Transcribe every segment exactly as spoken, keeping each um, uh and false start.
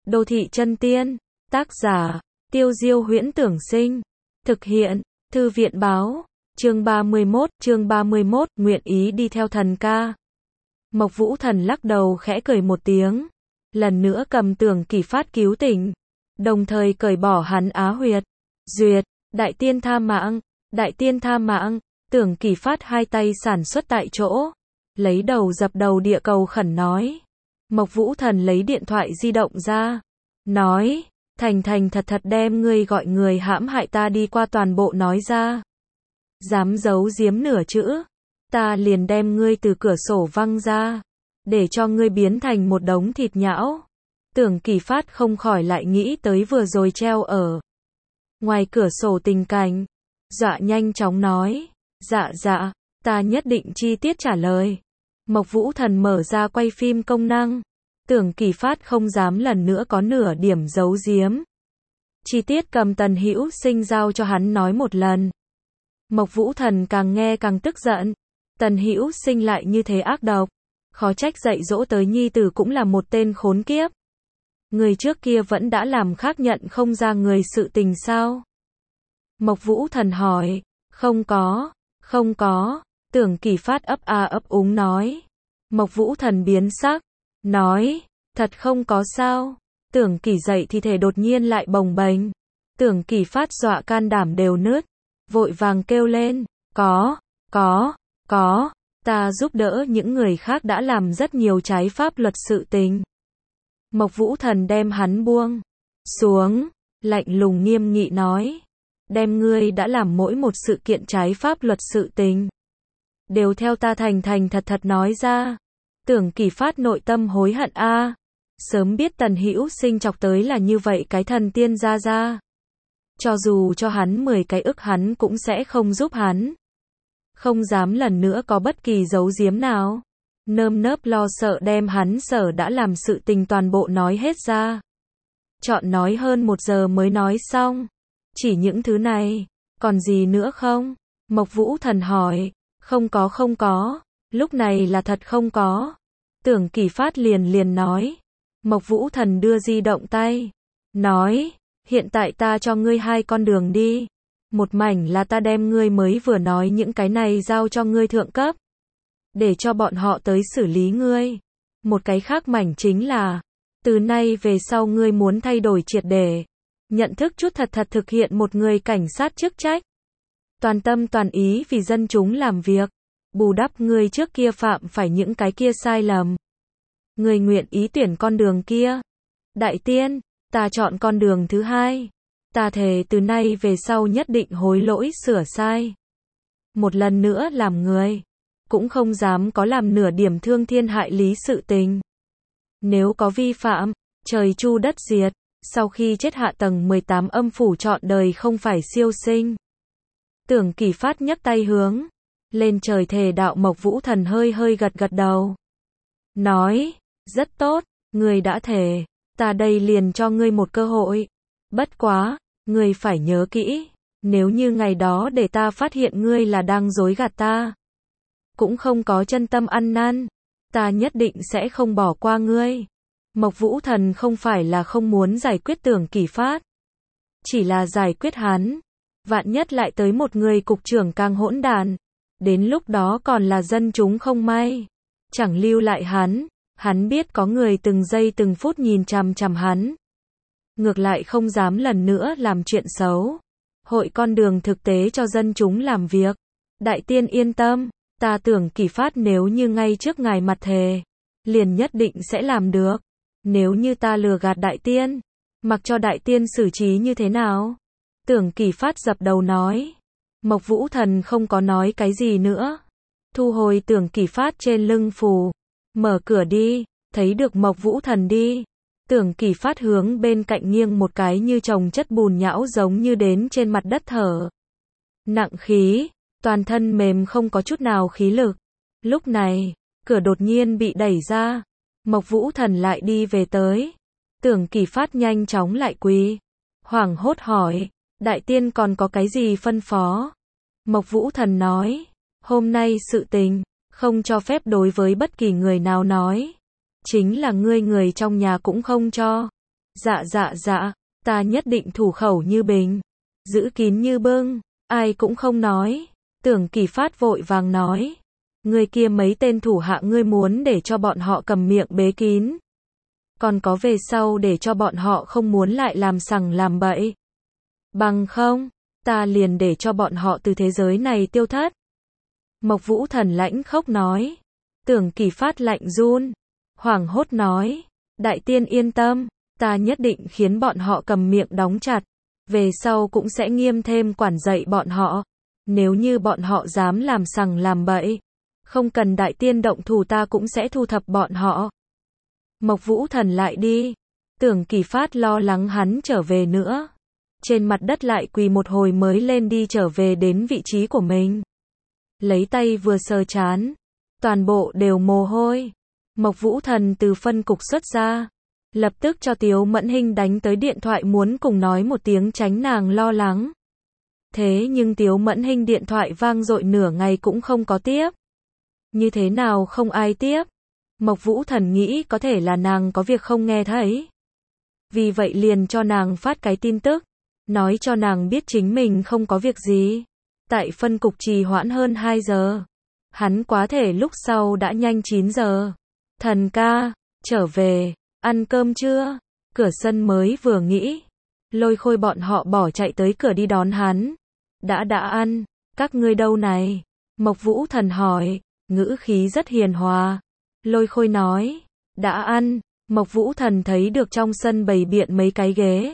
Đô thị chân tiên, tác giả, Tiêu Diêu Huyễn Tưởng Sinh, thực hiện, Thư viện báo, chương ba mươi mốt, chương ba mươi mốt, nguyện ý đi theo thần ca. Mộc Vũ Thần lắc đầu khẽ cười một tiếng, lần nữa cầm Tưởng Kỳ Phát cứu tỉnh, đồng thời cởi bỏ hắn á huyệt. Duyệt, đại tiên tha mạng, đại tiên tha mạng, Tưởng Kỳ Phát hai tay sản xuất tại chỗ, lấy đầu dập đầu địa cầu khẩn nói. Mộc Vũ Thần lấy điện thoại di động ra, nói, thành thành thật thật đem ngươi gọi người hãm hại ta đi qua toàn bộ nói ra. Dám giấu giếm nửa chữ, ta liền đem ngươi từ cửa sổ văng ra, để cho ngươi biến thành một đống thịt nhão. Tưởng Kỳ Phát không khỏi lại nghĩ tới vừa rồi treo ở ngoài cửa sổ tình cảnh, dọa nhanh chóng nói, dạ dạ, ta nhất định chi tiết trả lời. Mộc Vũ Thần mở ra quay phim công năng, Tưởng Kỳ Phát không dám lần nữa có nửa điểm giấu giếm. Chi tiết cầm Tần Hữu Sinh giao cho hắn nói một lần. Mộc Vũ Thần càng nghe càng tức giận, Tần Hữu Sinh lại như thế ác độc, khó trách dạy dỗ tới nhi tử cũng là một tên khốn kiếp. Người trước kia vẫn đã làm khác nhận không ra người sự tình sao? Mộc Vũ Thần hỏi, không có, không có, Tưởng Kỳ Phát ấp a ấp úng nói. Mộc Vũ Thần biến sắc, nói, thật không có sao? Tưởng Kỳ dậy thì thể đột nhiên lại bồng bềnh. Tưởng Kỳ Phát dọa can đảm đều nứt, vội vàng kêu lên, có, có, có, ta giúp đỡ những người khác đã làm rất nhiều trái pháp luật sự tình. Mộc Vũ Thần đem hắn buông xuống, lạnh lùng nghiêm nghị nói, đem ngươi đã làm mỗi một sự kiện trái pháp luật sự tình, đều theo ta thành thành thật thật nói ra. Tưởng Kỳ Phát nội tâm hối hận a, à. Sớm biết Tần Hữu Sinh chọc tới là như vậy cái thần tiên ra ra. Cho dù cho hắn mười cái ức hắn cũng sẽ không giúp hắn. Không dám lần nữa có bất kỳ giấu giếm nào. Nơm nớp lo sợ đem hắn sở đã làm sự tình toàn bộ nói hết ra. Chọn nói hơn một giờ mới nói xong. Chỉ những thứ này, còn gì nữa không? Mộc Vũ Thần hỏi, không có không có, lúc này là thật không có. Tưởng Kỳ Phát liền liền nói. Mộc Vũ Thần đưa di động tay, nói, hiện tại ta cho ngươi hai con đường đi. Một mảnh là ta đem ngươi mới vừa nói những cái này giao cho ngươi thượng cấp, để cho bọn họ tới xử lý ngươi. Một cái khác mảnh chính là, từ nay về sau ngươi muốn thay đổi triệt để, nhận thức chút thật thật thực hiện một người cảnh sát chức trách. Toàn tâm toàn ý vì dân chúng làm việc, bù đắp ngươi trước kia phạm phải những cái kia sai lầm. Ngươi nguyện ý tuyển con đường kia. Đại tiên, ta chọn con đường thứ hai. Ta thề từ nay về sau nhất định hối lỗi sửa sai. Một lần nữa làm người, cũng không dám có làm nửa điểm thương thiên hại lý sự tình. Nếu có vi phạm, trời chu đất diệt, sau khi chết hạ tầng mười tám âm phủ trọn đời không phải siêu sinh. Tưởng Kỳ Phát nhấc tay hướng lên trời thề đạo. Mộc Vũ Thần hơi hơi gật gật đầu, nói, rất tốt, ngươi đã thề, ta đây liền cho ngươi một cơ hội. Bất quá, ngươi phải nhớ kỹ, nếu như ngày đó để ta phát hiện ngươi là đang dối gạt ta, cũng không có chân tâm ăn năn, ta nhất định sẽ không bỏ qua ngươi. Mộc Vũ Thần không phải là không muốn giải quyết Tưởng Kỳ Phát, chỉ là giải quyết hắn, vạn nhất lại tới một người cục trưởng càng hỗn đản, đến lúc đó còn là dân chúng không may, chẳng lưu lại hắn. Hắn biết có người từng giây từng phút nhìn chằm chằm hắn, ngược lại không dám lần nữa làm chuyện xấu. Hội con đường thực tế cho dân chúng làm việc. Đại tiên yên tâm, ta Tưởng Kỳ Phát nếu như ngay trước ngài mặt thề, liền nhất định sẽ làm được. Nếu như ta lừa gạt đại tiên, mặc cho đại tiên xử trí như thế nào? Tưởng Kỳ Phát dập đầu nói. Mộc Vũ Thần không có nói cái gì nữa, thu hồi Tưởng Kỳ Phát trên lưng phù, mở cửa đi. Thấy được Mộc Vũ Thần đi, Tưởng Kỳ Phát hướng bên cạnh nghiêng một cái như chồng chất bùn nhão giống như đến trên mặt đất thở nặng khí, toàn thân mềm không có chút nào khí lực. Lúc này, cửa đột nhiên bị đẩy ra, Mộc Vũ Thần lại đi về tới. Tưởng Kỳ Phát nhanh chóng lại quỳ, hoảng hốt hỏi, đại tiên còn có cái gì phân phó? Mộc Vũ Thần nói, hôm nay sự tình, không cho phép đối với bất kỳ người nào nói. Chính là ngươi người trong nhà cũng không cho. Dạ dạ dạ, ta nhất định thủ khẩu như bình, giữ kín như bưng, ai cũng không nói. Tưởng Kỳ Phát vội vàng nói, người kia mấy tên thủ hạ ngươi muốn để cho bọn họ cầm miệng bế kín. Còn có về sau để cho bọn họ không muốn lại làm sằng làm bậy. Bằng không, ta liền để cho bọn họ từ thế giới này tiêu thất. Mộc Vũ Thần lãnh khốc nói. Tưởng Kỳ Phát lạnh run, hoảng hốt nói, đại tiên yên tâm, ta nhất định khiến bọn họ cầm miệng đóng chặt, về sau cũng sẽ nghiêm thêm quản dạy bọn họ, nếu như bọn họ dám làm sằng làm bậy, không cần đại tiên động thủ ta cũng sẽ thu thập bọn họ. Mộc Vũ Thần lại đi, Tưởng Kỳ Phát lo lắng hắn trở về nữa, trên mặt đất lại quỳ một hồi mới lên đi trở về đến vị trí của mình. Lấy tay vừa sờ trán, toàn bộ đều mồ hôi. Mộc Vũ Thần từ phân cục xuất ra, lập tức cho Tiếu Mẫn Hinh đánh tới điện thoại muốn cùng nói một tiếng tránh nàng lo lắng. Thế nhưng Tiếu Mẫn Hinh điện thoại vang dội nửa ngày cũng không có tiếp. Như thế nào không ai tiếp? Mộc Vũ Thần nghĩ có thể là nàng có việc không nghe thấy. Vì vậy liền cho nàng phát cái tin tức, nói cho nàng biết chính mình không có việc gì. Tại phân cục trì hoãn hơn hai giờ. Hắn quá thể lúc sau đã nhanh chín giờ. Thần ca, trở về, ăn cơm chưa? Cửa sân mới vừa nghĩ. Lôi Khôi bọn họ bỏ chạy tới cửa đi đón hắn. Đã đã ăn, các ngươi đâu này? Mộc Vũ Thần hỏi, ngữ khí rất hiền hòa. Lôi Khôi nói, đã ăn. Mộc Vũ Thần thấy được trong sân bày biện mấy cái ghế.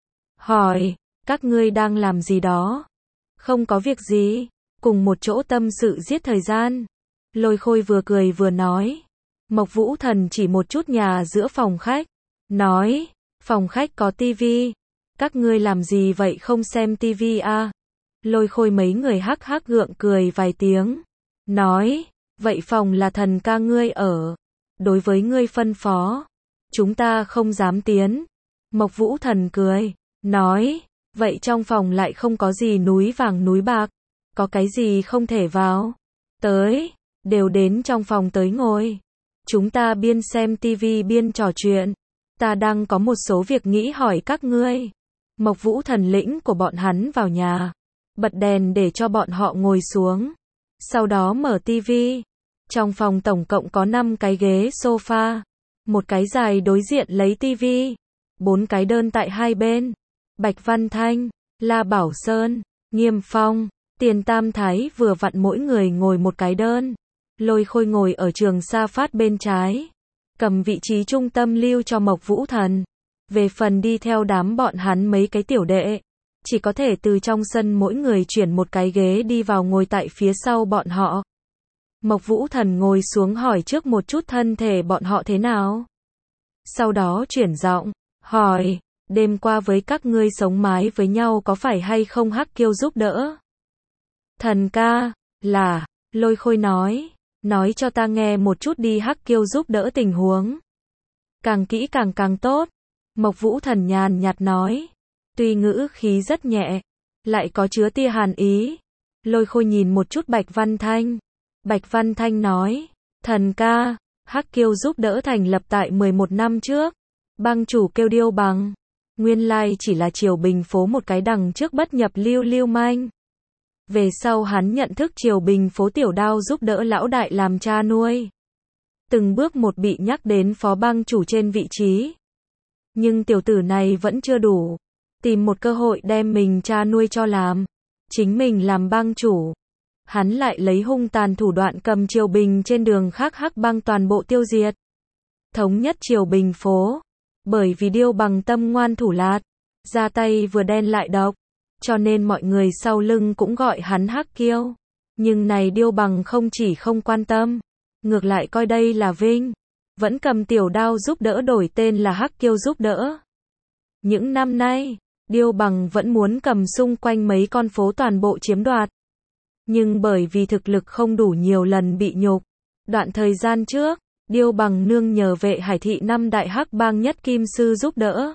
Hỏi, các ngươi đang làm gì đó? Không có việc gì, cùng một chỗ tâm sự giết thời gian. Lôi Khôi vừa cười vừa nói. Mộc Vũ Thần chỉ một chút nhà giữa phòng khách. Nói, phòng khách có tivi. Các ngươi làm gì vậy không xem tivi à? Lôi Khôi mấy người hắc hắc gượng cười vài tiếng. Nói, vậy phòng là thần ca ngươi ở. Đối với ngươi phân phó, chúng ta không dám tiến. Mộc Vũ Thần cười, nói, vậy trong phòng lại không có gì núi vàng núi bạc. Có cái gì không thể vào? Tới, đều đến trong phòng tới ngồi. Chúng ta biên xem tivi biên trò chuyện. Ta đang có một số việc nghĩ hỏi các ngươi. Mộc Vũ Thần lĩnh của bọn hắn vào nhà. Bật đèn để cho bọn họ ngồi xuống. Sau đó mở tivi. Trong phòng tổng cộng có năm cái ghế sofa. Một cái dài đối diện lấy tivi. Bốn cái đơn tại hai bên. Bạch Văn Thanh, La Bảo Sơn, Nghiêm Phong, Tiền Tam Thái vừa vặn mỗi người ngồi một cái đơn. Lôi Khôi ngồi ở trường sa phát bên trái, cầm vị trí trung tâm lưu cho Mộc Vũ Thần. Về phần đi theo đám bọn hắn mấy cái tiểu đệ, chỉ có thể từ trong sân mỗi người chuyển một cái ghế đi vào ngồi tại phía sau bọn họ. Mộc Vũ Thần ngồi xuống hỏi trước một chút thân thể bọn họ thế nào. Sau đó chuyển giọng, hỏi, đêm qua với các ngươi sống mái với nhau có phải hay không Hắc Kiêu giúp đỡ? Thần ca, là, Lôi Khôi nói, nói cho ta nghe một chút đi Hắc Kiêu giúp đỡ tình huống. Càng kỹ càng càng tốt. Mộc Vũ Thần nhàn nhạt nói, tuy ngữ khí rất nhẹ, lại có chứa tia hàn ý. Lôi Khôi nhìn một chút Bạch Văn Thanh. Bạch Văn Thanh nói, thần ca, Hắc Kiêu giúp đỡ thành lập tại mười một năm trước. Bang chủ kêu Điêu Bằng. Nguyên lai chỉ là Triều Bình phố một cái đằng trước bất nhập lưu lưu manh. Về sau hắn nhận thức Triều Bình phố tiểu đao giúp đỡ lão đại làm cha nuôi. Từng bước một bị nhắc đến phó bang chủ trên vị trí. Nhưng tiểu tử này vẫn chưa đủ. Tìm một cơ hội đem mình cha nuôi cho làm. Chính mình làm bang chủ. Hắn lại lấy hung tàn thủ đoạn cầm Triều Bình trên đường khác hắc bang toàn bộ tiêu diệt. Thống nhất Triều Bình phố. Bởi vì Điêu Bằng tâm ngoan thủ lạt, ra tay vừa đen lại độc, cho nên mọi người sau lưng cũng gọi hắn Hắc Kiêu. Nhưng này Điêu Bằng không chỉ không quan tâm, ngược lại coi đây là vinh, vẫn cầm tiểu đao giúp đỡ đổi tên là Hắc Kiêu giúp đỡ. Những năm nay, Điêu Bằng vẫn muốn cầm xung quanh mấy con phố toàn bộ chiếm đoạt. Nhưng bởi vì thực lực không đủ nhiều lần bị nhục, đoạn thời gian trước, Điêu Bằng nương nhờ vệ hải thị năm đại hắc bang nhất Kim Sư giúp đỡ.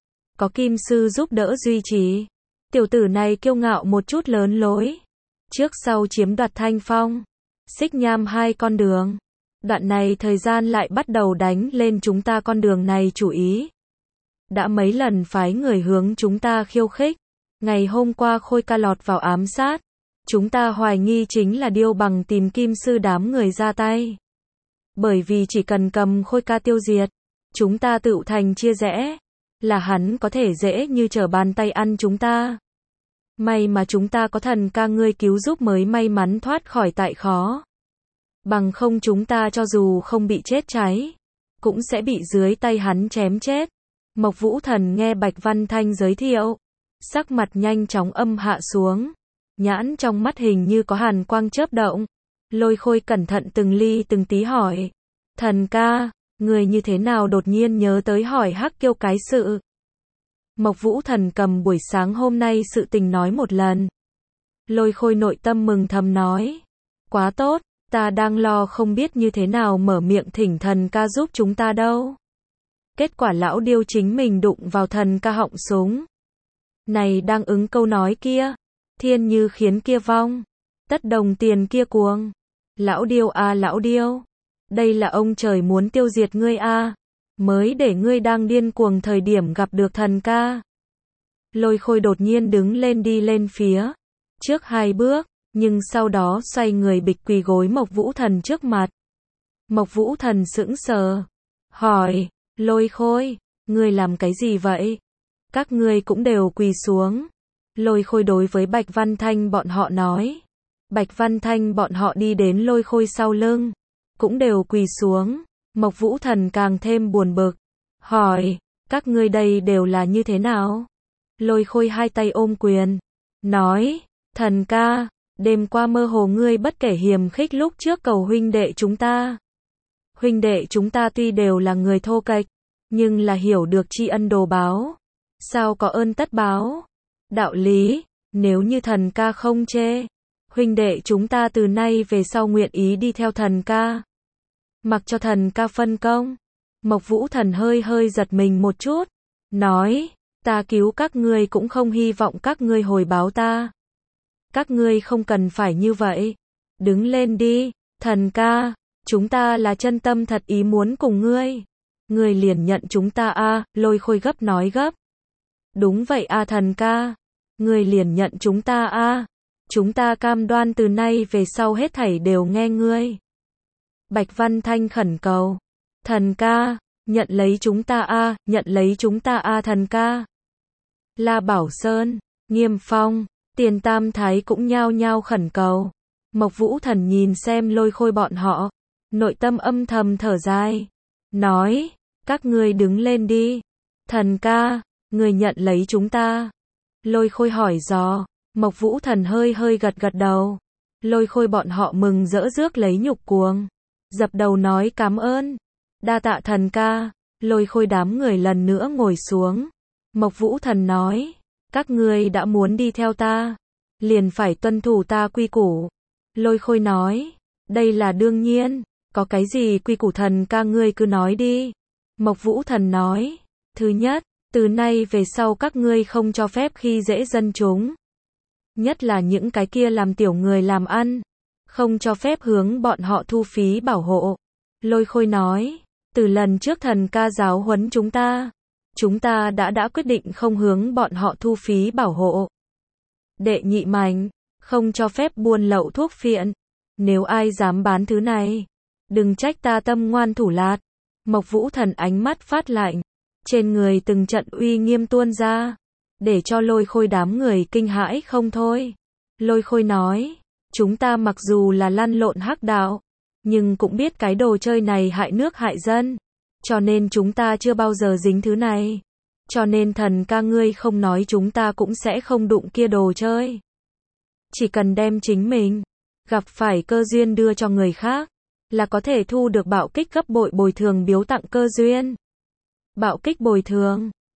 Có Kim Sư giúp đỡ duy trì. Tiểu tử này kiêu ngạo một chút lớn lối. Trước sau chiếm đoạt Thanh Phong, Xích Nham hai con đường. Đoạn này thời gian lại bắt đầu đánh lên chúng ta con đường này chủ ý. đã mấy lần phái người hướng chúng ta khiêu khích. Ngày hôm qua Khôi ca lọt vào ám sát. Chúng ta hoài nghi chính là Điêu Bằng tìm Kim Sư đám người ra tay. Bởi vì chỉ cần cầm Khôi ca tiêu diệt, chúng ta tựu thành chia rẽ, là hắn có thể dễ như trở bàn tay ăn chúng ta. May mà chúng ta có thần ca ngươi cứu giúp mới may mắn thoát khỏi tại khó. Bằng không chúng ta cho dù không bị chết cháy, cũng sẽ bị dưới tay hắn chém chết. Mộc Vũ Thần nghe Bạch Văn Thanh giới thiệu, sắc mặt nhanh chóng âm hạ xuống, nhãn trong mắt hình như có hàn quang chớp động. Lôi Khôi cẩn thận từng ly từng tí hỏi, thần ca, người như thế nào đột nhiên nhớ tới hỏi Hắc Kiêu cái sự? Mộc Vũ Thần cầm buổi sáng hôm nay sự tình nói một lần. Lôi Khôi nội tâm mừng thầm nói, quá tốt, ta đang lo không biết như thế nào mở miệng thỉnh thần ca giúp chúng ta đâu. Kết quả lão Điêu chính mình đụng vào thần ca họng súng. Này đang ứng câu nói kia, thiên như khiến kia vong, tất đồng tiền kia cuồng. Lão Điêu a lão Điêu, đây là ông trời muốn tiêu diệt ngươi a, mới để ngươi đang điên cuồng thời điểm gặp được thần ca. Lôi Khôi đột nhiên đứng lên đi lên phía trước hai bước, nhưng sau đó xoay người bịch quỳ gối Mộc Vũ Thần trước mặt. Mộc Vũ Thần sững sờ, hỏi, Lôi Khôi, ngươi làm cái gì vậy? Các ngươi cũng đều quỳ xuống. Lôi Khôi đối với Bạch Văn Thanh bọn họ nói. Bạch Văn Thanh bọn họ đi đến Lôi Khôi sau lưng, cũng đều quỳ xuống. Mộc Vũ Thần càng thêm buồn bực, hỏi, các ngươi đây đều là như thế nào? Lôi Khôi hai tay ôm quyền, nói, thần ca, đêm qua mơ hồ ngươi bất kể hiềm khích lúc trước cầu huynh đệ chúng ta. Huynh đệ chúng ta tuy đều là người thô kệch, nhưng là hiểu được tri ân đồ báo. Sao có ơn tất báo? Đạo lý, nếu như thần ca không chê, huynh đệ chúng ta từ nay về sau nguyện ý đi theo thần ca. Mặc cho thần ca phân công. Mộc Vũ Thần hơi hơi giật mình một chút, nói, ta cứu các ngươi cũng không hy vọng các ngươi hồi báo ta. Các ngươi không cần phải như vậy. Đứng lên đi, thần ca, chúng ta là chân tâm thật ý muốn cùng ngươi. Ngươi liền nhận chúng ta a, Lôi Khôi gấp nói gấp. Đúng vậy a thần ca, ngươi liền nhận chúng ta a. Chúng ta cam đoan từ nay về sau hết thảy đều nghe ngươi. Bạch Văn Thanh khẩn cầu, thần ca, nhận lấy chúng ta a, nhận lấy chúng ta a thần ca. La Bảo Sơn, Nghiêm Phong, Tiền Tam Thái cũng nhao nhao khẩn cầu. Mộc Vũ Thần nhìn xem Lôi Khôi bọn họ, nội tâm âm thầm thở dài, nói, các ngươi đứng lên đi. Thần ca, ngươi nhận lấy chúng ta. Lôi Khôi hỏi dò, Mộc Vũ Thần hơi hơi gật gật đầu. Lôi Khôi bọn họ mừng rỡ rước lấy nhục cuồng, dập đầu nói cảm ơn. Đa tạ thần ca. Lôi Khôi đám người lần nữa ngồi xuống. Mộc Vũ Thần nói, các ngươi đã muốn đi theo ta, liền phải tuân thủ ta quy củ. Lôi Khôi nói, đây là đương nhiên, có cái gì quy củ thần ca ngươi cứ nói đi. Mộc Vũ Thần nói, thứ nhất, từ nay về sau các ngươi không cho phép khi dễ dân chúng. Nhất là những cái kia làm tiểu người làm ăn, không cho phép hướng bọn họ thu phí bảo hộ. Lôi Khôi nói, từ lần trước thần ca giáo huấn chúng ta, chúng ta đã đã quyết định không hướng bọn họ thu phí bảo hộ. Đệ nhị mảnh, không cho phép buôn lậu thuốc phiện. Nếu ai dám bán thứ này, đừng trách ta tâm ngoan thủ lạt. Mộc Vũ Thần ánh mắt phát lạnh, trên người từng trận uy nghiêm tuôn ra, để cho Lôi Khôi đám người kinh hãi không thôi. Lôi Khôi nói, chúng ta mặc dù là lăn lộn hắc đạo, nhưng cũng biết cái đồ chơi này hại nước hại dân, cho nên chúng ta chưa bao giờ dính thứ này. Cho nên thần ca ngươi không nói chúng ta cũng sẽ không đụng kia đồ chơi. Chỉ cần đem chính mình gặp phải cơ duyên đưa cho người khác, là có thể thu được bạo kích gấp bội bồi thường biếu tặng cơ duyên. Bạo kích bồi thường